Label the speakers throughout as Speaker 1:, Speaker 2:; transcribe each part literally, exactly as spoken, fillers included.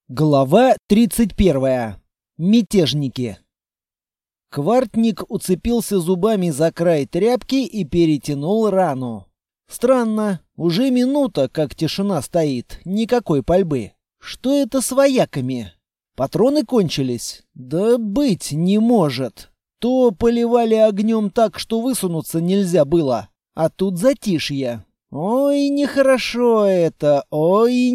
Speaker 1: Глава тридцать первая. Мятежники. Квартник уцепился зубами за край тряпки и перетянул рану. Странно, уже минута, как тишина стоит, никакой пальбы. Что это с вояками? Патроны кончились? Да быть не может. То поливали огнем так, что высунуться нельзя было, а тут затишье. Ой, нехорошо это, ой,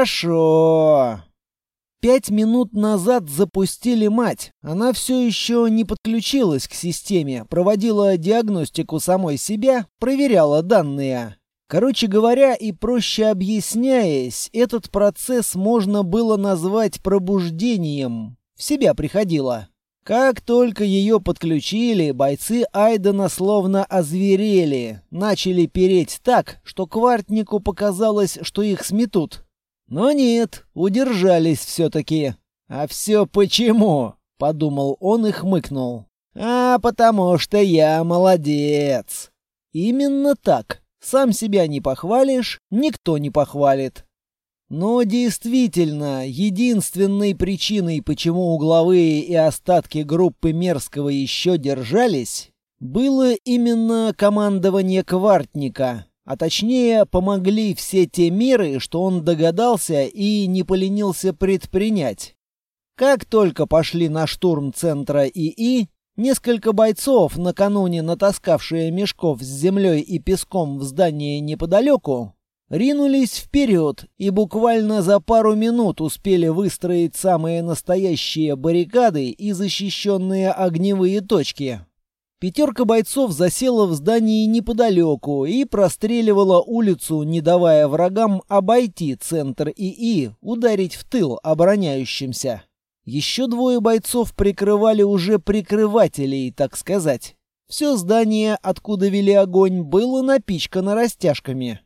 Speaker 1: нехорошо. Пять минут назад запустили мать. Она все еще не подключилась к системе, проводила диагностику самой себя, проверяла данные. Короче говоря, и проще объясняясь, этот процесс можно было назвать пробуждением. В себя приходила. Как только ее подключили, бойцы Айдена словно озверели, начали переть так, что Квартнику показалось, что их сметут. Но нет, удержались все-таки. «А все почему?» — подумал он и хмыкнул. «А потому что я молодец». Именно так. Сам себя не похвалишь, никто не похвалит. Но действительно, единственной причиной, почему угловые и остатки группы Мерзкого еще держались, было именно командование Квартника. А точнее, помогли все те меры, что он догадался и не поленился предпринять. Как только пошли на штурм центра ИИ, несколько бойцов, накануне натаскавшие мешков с землей и песком в здание неподалеку, ринулись вперед и буквально за пару минут успели выстроить самые настоящие баррикады и защищенные огневые точки. Пятерка бойцов засела в здании неподалеку и простреливала улицу, не давая врагам обойти центр ИИ, ударить в тыл обороняющимся. Еще двое бойцов прикрывали уже прикрывателей, так сказать. Все здание, откуда вели огонь, было напичкано растяжками.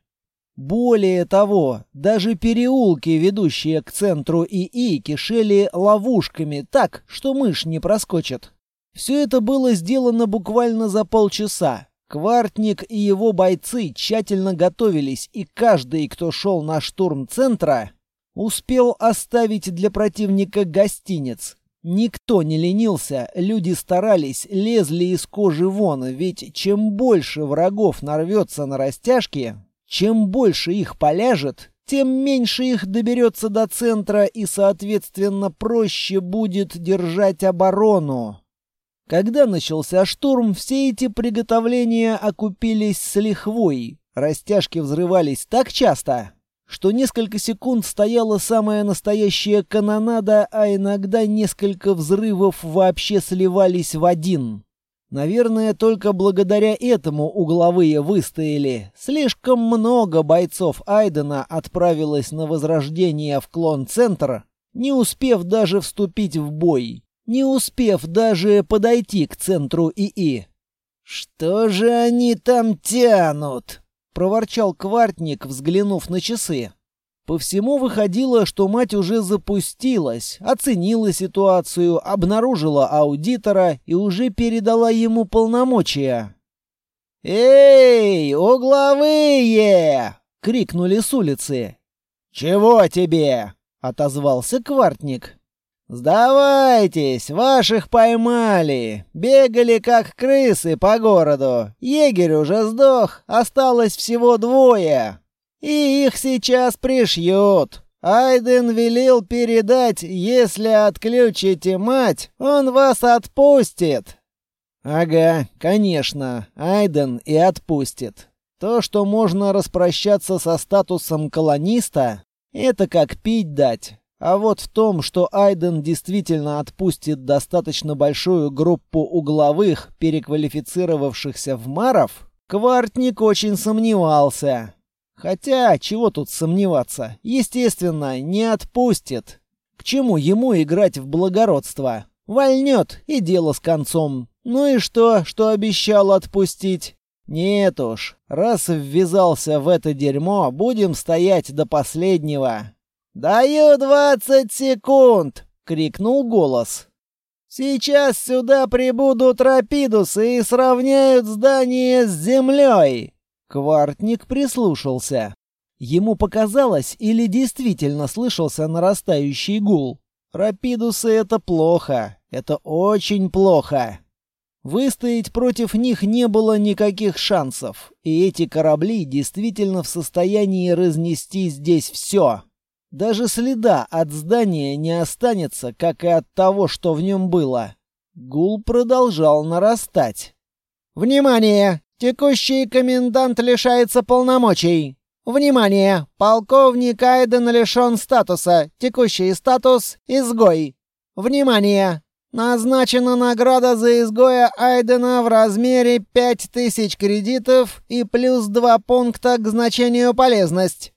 Speaker 1: Более того, даже переулки, ведущие к центру ИИ, кишели ловушками так, что мышь не проскочит. Все это было сделано буквально за полчаса. Квартник и его бойцы тщательно готовились, и каждый, кто шел на штурм центра, успел оставить для противника гостиниц. Никто не ленился, люди старались, лезли из кожи вон, ведь чем больше врагов нарвется на растяжки, чем больше их поляжет, тем меньше их доберется до центра и, соответственно, проще будет держать оборону. Когда начался штурм, все эти приготовления окупились с лихвой. Растяжки взрывались так часто, что несколько секунд стояла самая настоящая канонада, а иногда несколько взрывов вообще сливались в один. Наверное, только благодаря этому угловые выстояли. Слишком много бойцов Айдена отправилось на возрождение в клон-центр, не успев даже вступить в бой. Не успев даже подойти к центру ИИ. «Что же они там тянут?» — проворчал Квартник, взглянув на часы. По всему выходило, что мать уже запустилась, оценила ситуацию, обнаружила аудитора и уже передала ему полномочия. «Эй, угловые!» — крикнули с улицы. «Чего тебе?» — отозвался Квартник. «Сдавайтесь, ваших поймали. Бегали как крысы по городу. Егерь уже сдох, осталось всего двое. И их сейчас пришьют. Айден велел передать, если отключите мать, он вас отпустит». «Ага, конечно, Айден и отпустит. То, что можно распрощаться со статусом колониста, это как пить дать». А вот в том, что Айден действительно отпустит достаточно большую группу угловых, переквалифицировавшихся в маров, Квартник очень сомневался. Хотя, чего тут сомневаться? Естественно, не отпустит. К чему ему играть в благородство? Вольнет, и дело с концом. Ну и что, что обещал отпустить? Нет уж, раз ввязался в это дерьмо, будем стоять до последнего. «Даю двадцать секунд!» — крикнул голос. «Сейчас сюда прибудут рапидусы и сравняют здание с землей!» Квартник прислушался. Ему показалось или действительно слышался нарастающий гул? Рапидусы — это плохо. Это очень плохо. Выстоять против них не было никаких шансов, и эти корабли действительно в состоянии разнести здесь все. Даже следа от здания не останется, как и от того, что в нем было. Гул продолжал нарастать. «Внимание! Текущий комендант лишается полномочий! Внимание! Полковник Айден лишен статуса. Текущий статус — изгой. Внимание! Назначена награда за изгоя Айдена в размере пять тысяч кредитов и плюс два пункта к значению полезность».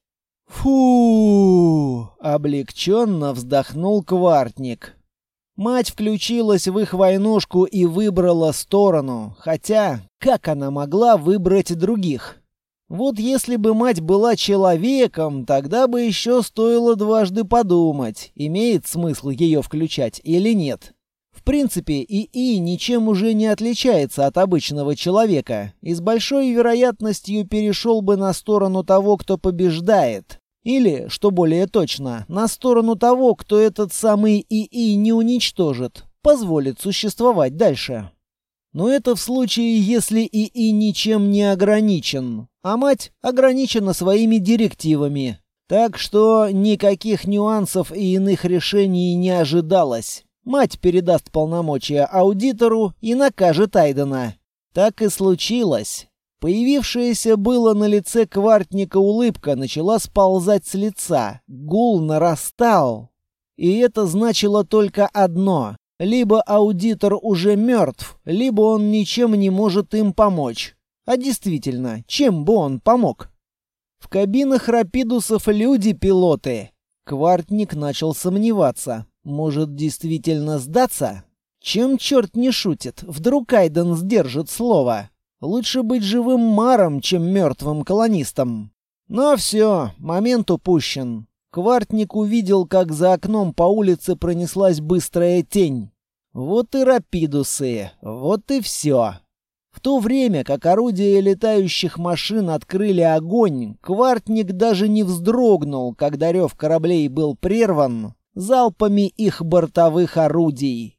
Speaker 1: «Фу!» — облегченно вздохнул Квартник. Мать включилась в их войнушку и выбрала сторону, хотя как она могла выбрать других? Вот если бы мать была человеком, тогда бы еще стоило дважды подумать, имеет смысл ее включать или нет. В принципе, ИИ ничем уже не отличается от обычного человека и с большой вероятностью перешел бы на сторону того, кто побеждает. Или, что более точно, на сторону того, кто этот самый ИИ не уничтожит, позволит существовать дальше. Но это в случае, если ИИ ничем не ограничен, а мать ограничена своими директивами. Так что никаких нюансов и иных решений не ожидалось. Мать передаст полномочия аудитору и накажет Айдена. Так и случилось. Появившаяся было на лице Квартника улыбка начала сползать с лица. Гул нарастал. И это значило только одно. Либо аудитор уже мертв, либо он ничем не может им помочь. А действительно, чем бы он помог? В кабинах рапидусов люди-пилоты. Квартник начал сомневаться. Может, действительно сдаться? Чем черт не шутит? Вдруг Айден сдержит слово? Лучше быть живым маром, чем мертвым колонистом. Но все, момент упущен. Квартник увидел, как за окном по улице пронеслась быстрая тень. Вот и рапидусы, вот и все. В то время, как орудия летающих машин открыли огонь, Квартник даже не вздрогнул, когда рев кораблей был прерван залпами их бортовых орудий.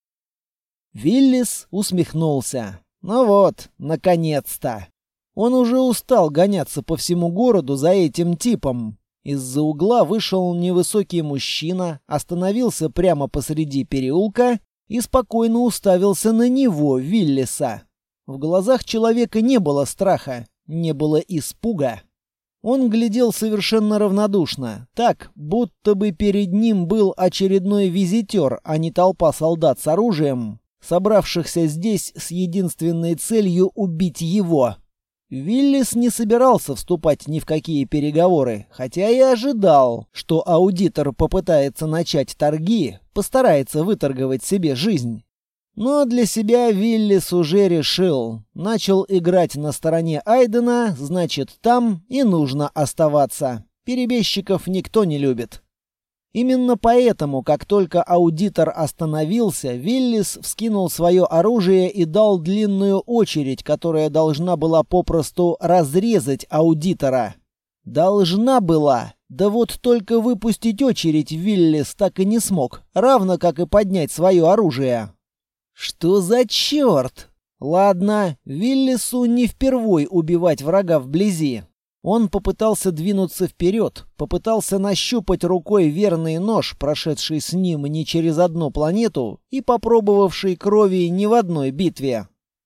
Speaker 1: Виллис усмехнулся. Ну вот, наконец-то. Он уже устал гоняться по всему городу за этим типом. Из-за угла вышел невысокий мужчина, остановился прямо посреди переулка и спокойно уставился на него, Виллиса. В глазах человека не было страха, не было испуга. Он глядел совершенно равнодушно, так, будто бы перед ним был очередной визитер, а не толпа солдат с оружием, собравшихся здесь с единственной целью убить его. Виллис не собирался вступать ни в какие переговоры, хотя и ожидал, что аудитор попытается начать торги, постарается выторговать себе жизнь. Но для себя Виллис уже решил. Начал играть на стороне Айдена, значит, там и нужно оставаться. Перебежчиков никто не любит. Именно поэтому, как только аудитор остановился, Виллис вскинул свое оружие и дал длинную очередь, которая должна была попросту разрезать аудитора. Должна была. Да вот только выпустить очередь Виллис так и не смог, равно как и поднять свое оружие. Что за черт? Ладно, Виллису не впервой убивать врага вблизи. Он попытался двинуться вперед, попытался нащупать рукой верный нож, прошедший с ним не через одну планету и попробовавший крови не в одной битве.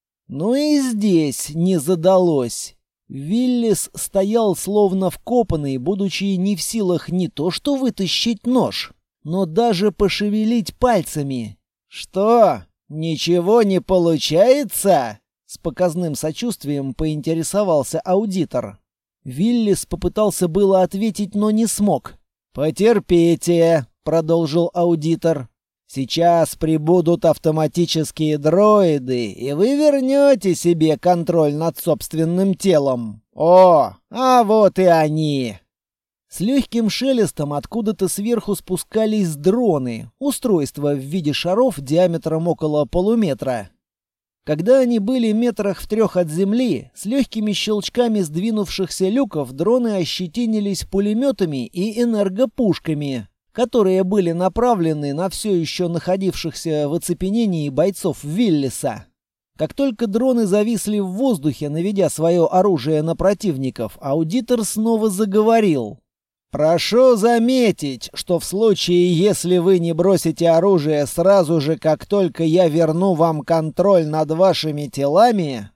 Speaker 1: Но и здесь не задалось. Виллис стоял словно вкопанный, будучи не в силах не то что вытащить нож, но даже пошевелить пальцами. «Что, ничего не получается?» — с показным сочувствием поинтересовался аудитор. Виллис попытался было ответить, но не смог. «Потерпите», — продолжил аудитор. «Сейчас прибудут автоматические дроиды, и вы вернете себе контроль над собственным телом. О, а вот и они!» С легким шелестом откуда-то сверху спускались дроны, устройства в виде шаров диаметром около полуметра. Когда они были метрах в трех от земли, с легкими щелчками сдвинувшихся люков дроны ощетинились пулеметами и энергопушками, которые были направлены на все еще находившихся в оцепенении бойцов Виллиса. Как только дроны зависли в воздухе, наведя свое оружие на противников, аудитор снова заговорил. «Прошу заметить, что в случае, если вы не бросите оружие сразу же, как только я верну вам контроль над вашими телами,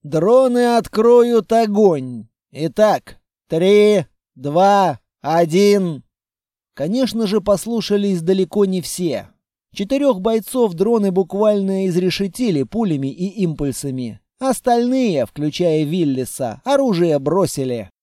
Speaker 1: дроны откроют огонь. Итак, три, два, один...» Конечно же, послушались далеко не все. Четырех бойцов дроны буквально изрешетили пулями и импульсами. Остальные, включая Виллиса, оружие бросили.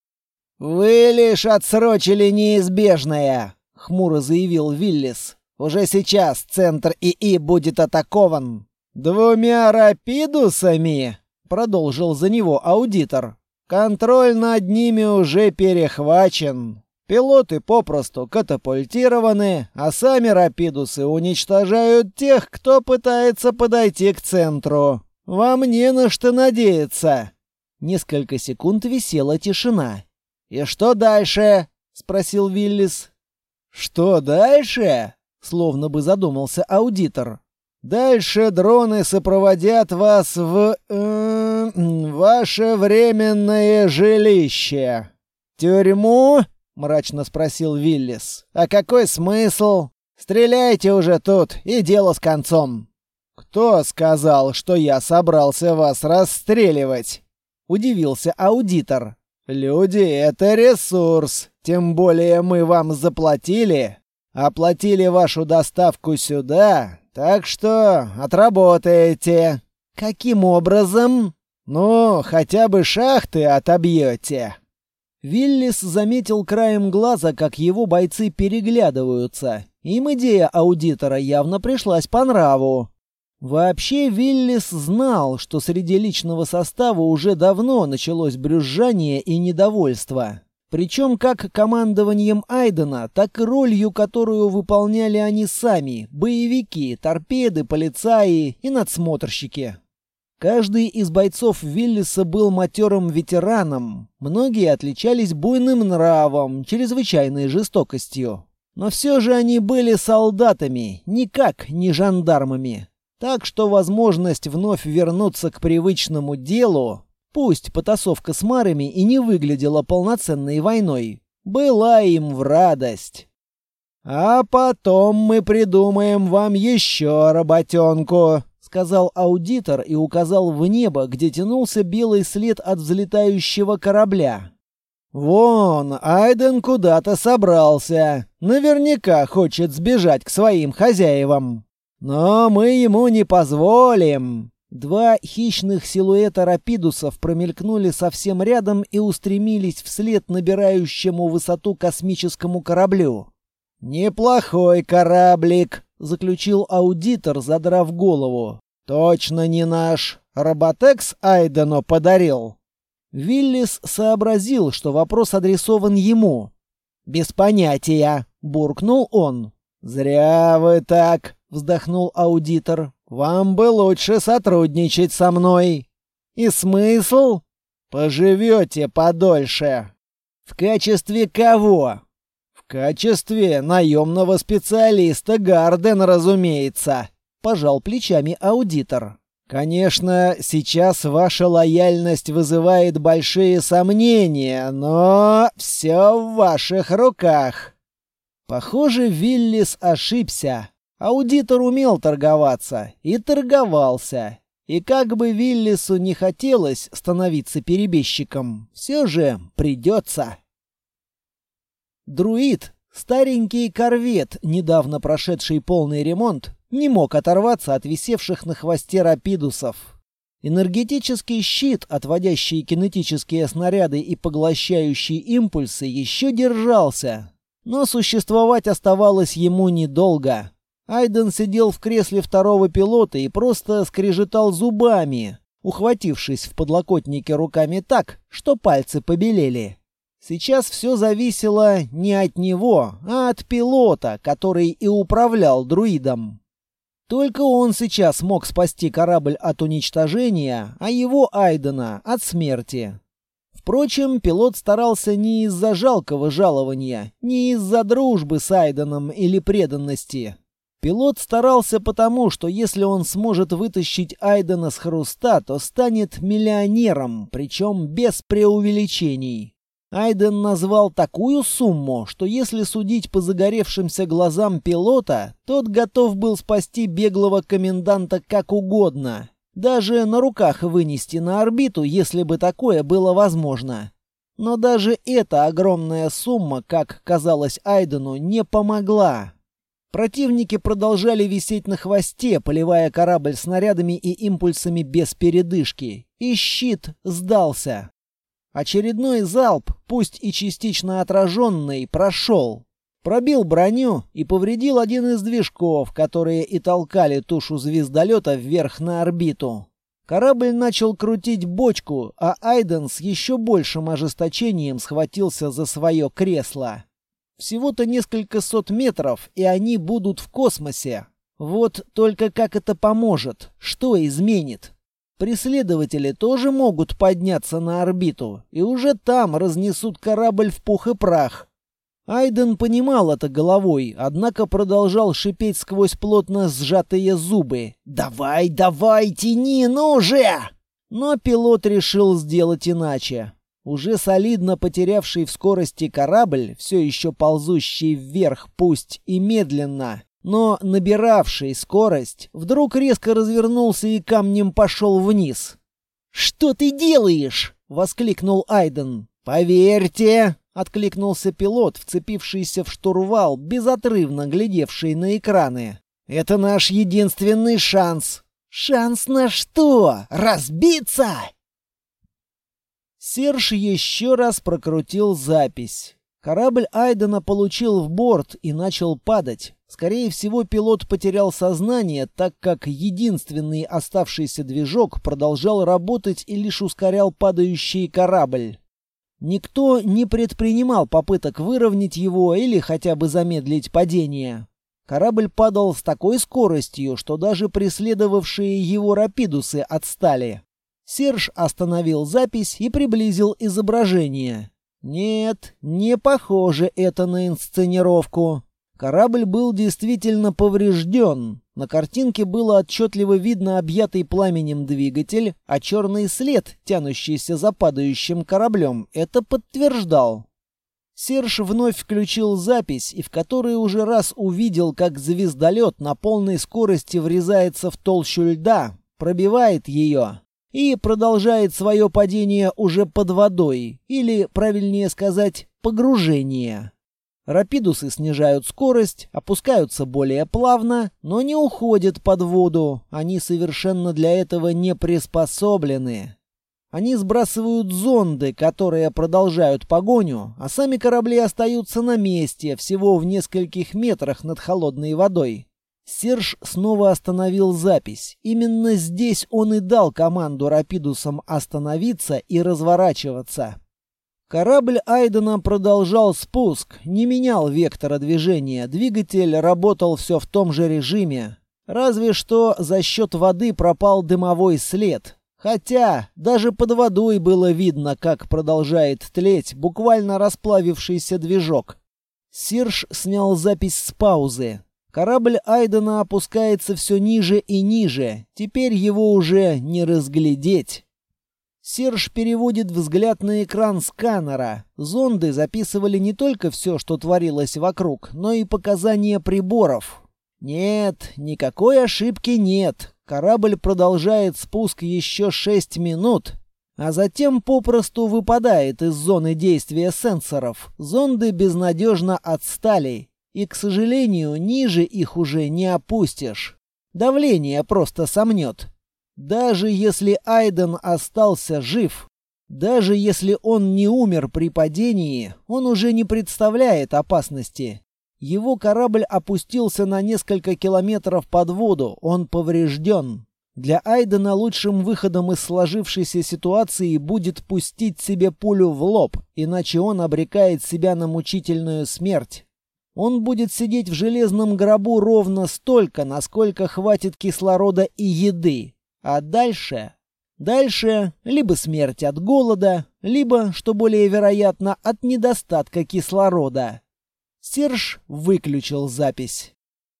Speaker 1: «Вы лишь отсрочили неизбежное», — хмуро заявил Виллис. «Уже сейчас центр ИИ будет атакован». «Двумя рапидусами?» — продолжил за него аудитор. «Контроль над ними уже перехвачен. Пилоты попросту катапультированы, а сами рапидусы уничтожают тех, кто пытается подойти к центру. Вам не на что надеяться». Несколько секунд висела тишина. «И что дальше?» — спросил Виллис. «Что дальше?» — словно бы задумался аудитор. «Дальше дроны сопроводят вас в... Э, ваше временное жилище». «Тюрьму?» — мрачно спросил Виллис. «А какой смысл? Стреляйте уже тут, и дело с концом». «Кто сказал, что я собрался вас расстреливать?» — удивился аудитор. «Люди — это ресурс, тем более мы вам заплатили, оплатили вашу доставку сюда, так что отработаете». «Каким образом?» «Ну, хотя бы шахты отобьете». Виллис заметил краем глаза, как его бойцы переглядываются. Им идея аудитора явно пришлась по нраву. Вообще Виллис знал, что среди личного состава уже давно началось брюзжание и недовольство. Причем как командованием Айдена, так и ролью, которую выполняли они сами – боевики, торпеды, полицаи и надсмотрщики. Каждый из бойцов Виллиса был матерым ветераном, многие отличались буйным нравом, чрезвычайной жестокостью. Но все же они были солдатами, никак не жандармами. Так что возможность вновь вернуться к привычному делу, пусть потасовка с марами и не выглядела полноценной войной, была им в радость. «А потом мы придумаем вам еще работенку», — сказал аудитор и указал в небо, где тянулся белый след от взлетающего корабля. «Вон, Айден куда-то собрался. Наверняка хочет сбежать к своим хозяевам. Но мы ему не позволим». Два хищных силуэта рапидусов промелькнули совсем рядом и устремились вслед набирающему высоту космическому кораблю. «Неплохой кораблик», — заключил аудитор, задрав голову. «Точно не наш. Роботекс Айдену подарил». Виллис сообразил, что вопрос адресован ему. «Без понятия», — буркнул он. «Зря вы так», — вздохнул аудитор. «Вам бы лучше сотрудничать со мной». «И смысл?» «Поживете подольше». «В качестве кого?» «В качестве наемного специалиста Гарден, разумеется», — пожал плечами аудитор. «Конечно, сейчас ваша лояльность вызывает большие сомнения, но все в ваших руках». Похоже, Виллис ошибся. Аудитор умел торговаться и торговался. И как бы Виллису не хотелось становиться перебежчиком, все же придется. Друид, старенький корвет, недавно прошедший полный ремонт, не мог оторваться от висевших на хвосте рапидусов. Энергетический щит, отводящий кинетические снаряды и поглощающий импульсы, еще держался. Но существовать оставалось ему недолго. Айден сидел в кресле второго пилота и просто скрежетал зубами, ухватившись в подлокотнике руками так, что пальцы побелели. Сейчас все зависело не от него, а от пилота, который и управлял друидом. Только он сейчас мог спасти корабль от уничтожения, а его Айдена от смерти. Впрочем, пилот старался не из-за жалкого жалования, не из-за дружбы с Айденом или преданности. Пилот старался потому, что если он сможет вытащить Айдена с хруста, то станет миллионером, причем без преувеличений. Айден назвал такую сумму, что если судить по загоревшимся глазам пилота, тот готов был спасти беглого коменданта как угодно. Даже на руках вынести на орбиту, если бы такое было возможно. Но даже эта огромная сумма, как казалось Айдену, не помогла. Противники продолжали висеть на хвосте, поливая корабль снарядами и импульсами без передышки. И щит сдался. Очередной залп, пусть и частично отраженный, прошел. Пробил броню и повредил один из движков, которые и толкали тушу звездолета вверх на орбиту. Корабль начал крутить бочку, а Айден с еще большим ожесточением схватился за свое кресло. Всего-то несколько сот метров, и они будут в космосе. Вот только как это поможет? Что изменит? Преследователи тоже могут подняться на орбиту, и уже там разнесут корабль в пух и прах. Айден понимал это головой, однако продолжал шипеть сквозь плотно сжатые зубы. «Давай, давай, тяни, ну же!» Но пилот решил сделать иначе. Уже солидно потерявший в скорости корабль, все еще ползущий вверх, пусть и медленно, но набиравший скорость, вдруг резко развернулся и камнем пошел вниз. «Что ты делаешь?» — воскликнул Айден. «Поверьте!» — откликнулся пилот, вцепившийся в штурвал, безотрывно глядевший на экраны. «Это наш единственный шанс». «Шанс на что? Разбиться?» Серж еще раз прокрутил запись. Корабль Айдена получил в борт и начал падать. Скорее всего, пилот потерял сознание, так как единственный оставшийся движок продолжал работать и лишь ускорял падающий корабль. Никто не предпринимал попыток выровнять его или хотя бы замедлить падение. Корабль падал с такой скоростью, что даже преследовавшие его рапидусы отстали. Серж остановил запись и приблизил изображение. Нет, не похоже это на инсценировку. Корабль был действительно поврежден. На картинке было отчетливо видно объятый пламенем двигатель, а черный след, тянущийся за падающим кораблем, это подтверждал. Серж вновь включил запись и в которой уже раз увидел, как звездолет на полной скорости врезается в толщу льда, пробивает ее и продолжает свое падение уже под водой, или, правильнее сказать, погружение. Рапидусы снижают скорость, опускаются более плавно, но не уходят под воду, они совершенно для этого не приспособлены. Они сбрасывают зонды, которые продолжают погоню, а сами корабли остаются на месте, всего в нескольких метрах над холодной водой. Серж снова остановил запись. Именно здесь он и дал команду рапидусам остановиться и разворачиваться. Корабль Айдена продолжал спуск, не менял вектора движения, двигатель работал все в том же режиме. Разве что за счет воды пропал дымовой след. Хотя даже под водой было видно, как продолжает тлеть буквально расплавившийся движок. Серж снял запись с паузы. Корабль Айдена опускается все ниже и ниже, теперь его уже не разглядеть. Серж переводит взгляд на экран сканера. Зонды записывали не только все, что творилось вокруг, но и показания приборов. Нет, никакой ошибки нет. Корабль продолжает спуск еще шесть минут, а затем попросту выпадает из зоны действия сенсоров. Зонды безнадежно отстали, и, к сожалению, ниже их уже не опустишь. Давление просто сомнет. Даже если Айден остался жив, даже если он не умер при падении, он уже не представляет опасности. Его корабль опустился на несколько километров под воду, он поврежден. Для Айдена лучшим выходом из сложившейся ситуации будет пустить себе пулю в лоб, иначе он обрекает себя на мучительную смерть. Он будет сидеть в железном гробу ровно столько, насколько хватит кислорода и еды. А дальше... Дальше либо смерть от голода, либо, что более вероятно, от недостатка кислорода. Серж выключил запись.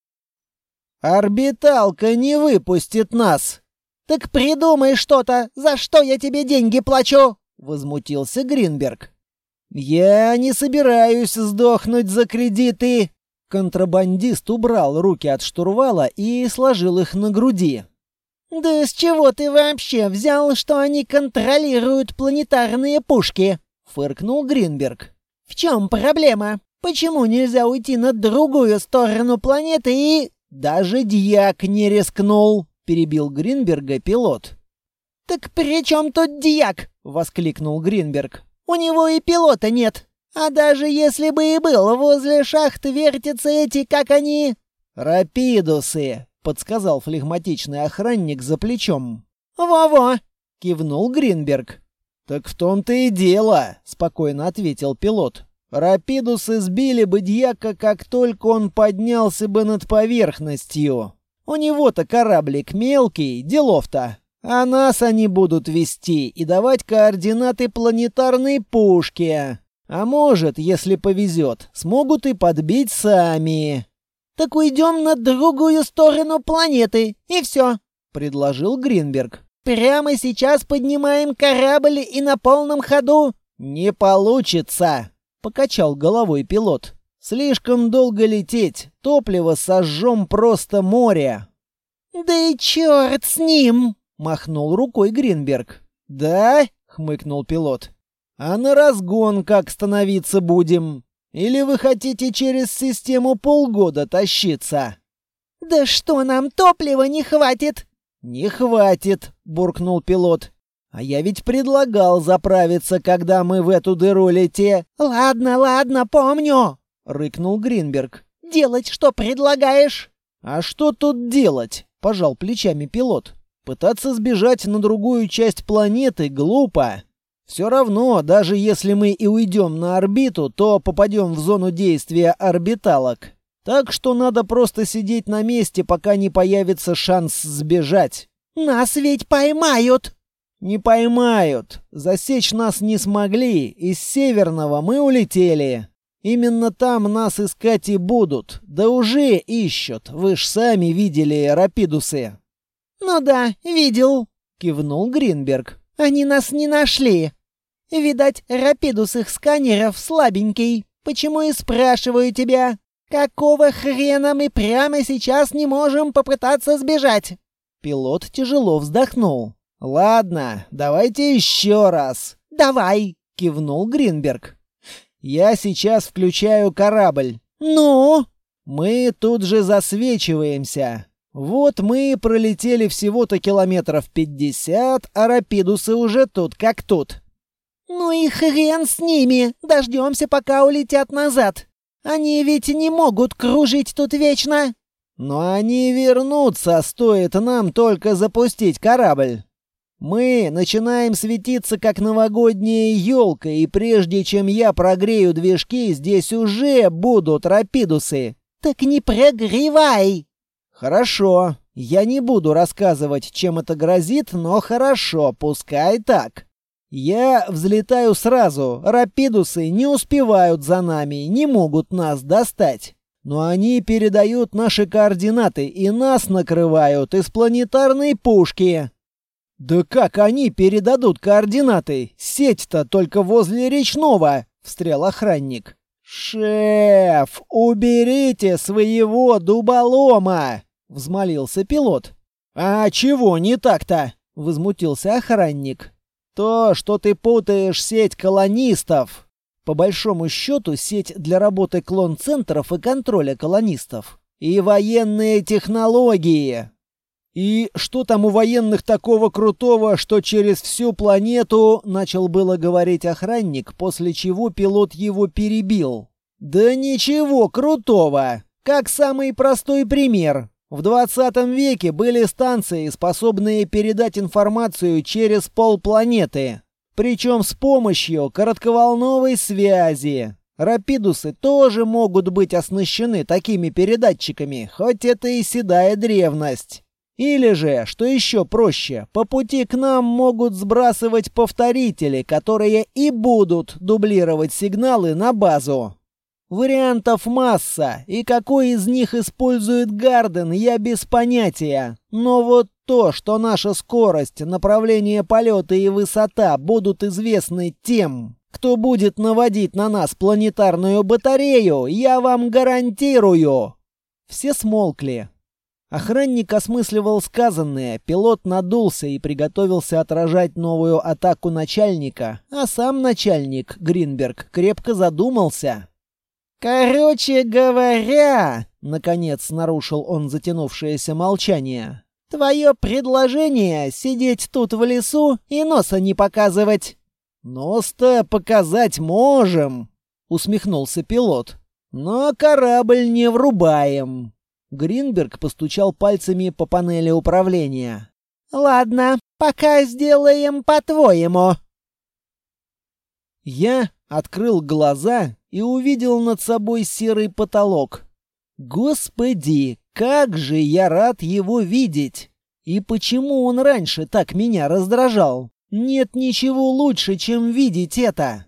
Speaker 1: «Орбиталка не выпустит нас!» «Так придумай что-то, за что я тебе деньги плачу!» — возмутился Гринберг. «Я не собираюсь сдохнуть за кредиты!» Контрабандист убрал руки от штурвала и сложил их на груди. «Да с чего ты вообще взял, что они контролируют планетарные пушки?» — фыркнул Гринберг. «В чем проблема? Почему нельзя уйти на другую сторону планеты и...» «Даже дьяк не рискнул», — перебил Гринберга пилот. «Так при чем тут дьяк?» — воскликнул Гринберг. «У него и пилота нет. А даже если бы и был, возле шахт вертятся эти, как они...» «Рапидусы», — подсказал флегматичный охранник за плечом. «Во-во!» — кивнул Гринберг. «Так в том-то и дело», — спокойно ответил пилот. «Рапидусы сбили бы дьяка, как только он поднялся бы над поверхностью. У него-то кораблик мелкий, делов-то. А нас они будут вести и давать координаты планетарной пушки. А может, если повезет, смогут и подбить сами». «Так уйдем на другую сторону планеты, и все», — предложил Гринберг. «Прямо сейчас поднимаем корабль и на полном ходу». «Не получится», — покачал головой пилот. «Слишком долго лететь, топливо сожжем просто море». «Да и черт с ним!» — махнул рукой Гринберг. «Да?» — хмыкнул пилот. «А на разгон как становиться будем? Или вы хотите через систему полгода тащиться?» «Да что нам, топлива не хватит!» «Не хватит!» — буркнул пилот. «А я ведь предлагал заправиться, когда мы в эту дыру лете...» «Ладно, ладно, помню!» — рыкнул Гринберг. «Делать что предлагаешь?» «А что тут делать?» — пожал плечами пилот. «Пытаться сбежать на другую часть планеты глупо. Все равно, даже если мы и уйдем на орбиту, то попадем в зону действия орбиталок. Так что надо просто сидеть на месте, пока не появится шанс сбежать». «Нас ведь поймают!» «Не поймают. Засечь нас не смогли. Из Северного мы улетели. Именно там нас искать и будут. Да уже ищут. Вы ж сами видели рапидусы». «Ну да, видел», — кивнул Гринберг. «Они нас не нашли. Видать, рапидус их сканеров слабенький. Почему и спрашиваю тебя, какого хрена мы прямо сейчас не можем попытаться сбежать?» Пилот тяжело вздохнул. «Ладно, давайте еще раз». «Давай», — кивнул Гринберг. «Я сейчас включаю корабль». «Ну?» «Мы тут же засвечиваемся. Вот мы пролетели всего-то километров пятьдесят, а рапидусы уже тут как тут». «Ну и хрен с ними, дождемся, пока улетят назад. Они ведь не могут кружить тут вечно». «Но они вернутся, стоит нам только запустить корабль. Мы начинаем светиться, как новогодняя елка, и прежде чем я прогрею движки, здесь уже будут рапидусы». «Так не прогревай!» «Хорошо. Я не буду рассказывать, чем это грозит, но хорошо, пускай так. Я взлетаю сразу. Рапидусы не успевают за нами, не могут нас достать. Но они передают наши координаты и нас накрывают из планетарной пушки». «Да как они передадут координаты? Сеть-то только возле речного!» — встрял охранник. «Шеф, уберите своего дуболома!» — взмолился пилот. «А чего не так-то?» — возмутился охранник. «То, что ты путаешь сеть колонистов. По большому счету, сеть для работы клон-центров и контроля колонистов. И военные технологии. И что там у военных такого крутого, что через всю планету, начал было говорить охранник, после чего пилот его перебил. Да ничего крутого. Как самый простой пример. В двадцатом веке были станции, способные передать информацию через полпланеты. Причем с помощью коротковолновой связи. Рапидусы тоже могут быть оснащены такими передатчиками, хоть это и седая древность. Или же, что еще проще, по пути к нам могут сбрасывать повторители, которые и будут дублировать сигналы на базу. Вариантов масса, и какой из них использует Гарден, я без понятия. Но вот то, что наша скорость, направление полета и высота будут известны тем, кто будет наводить на нас планетарную батарею, я вам гарантирую. Все смолкли. Охранник осмысливал сказанное, пилот надулся и приготовился отражать новую атаку начальника, а сам начальник, Гринберг, крепко задумался. «Короче говоря», — наконец нарушил он затянувшееся молчание, «твое предложение — сидеть тут в лесу и носа не показывать». «Нос-то показать можем», — усмехнулся пилот, «но корабль не врубаем». Гринберг постучал пальцами по панели управления. «Ладно, пока сделаем по-твоему». Я открыл глаза и увидел над собой серый потолок. Господи, как же я рад его видеть! И почему он раньше так меня раздражал? Нет ничего лучше, чем видеть это.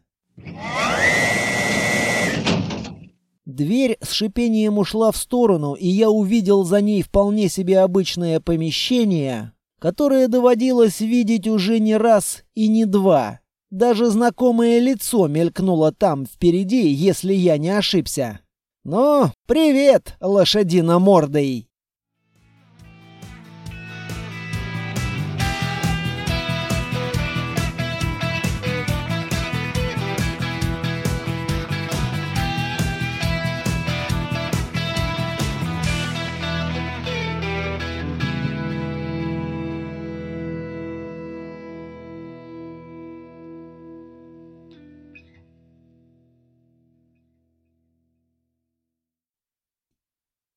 Speaker 1: Дверь с шипением ушла в сторону, и я увидел за ней вполне себе обычное помещение, которое доводилось видеть уже не раз и не два. Даже знакомое лицо мелькнуло там впереди, если я не ошибся. «Ну, привет, лошадиномордый!»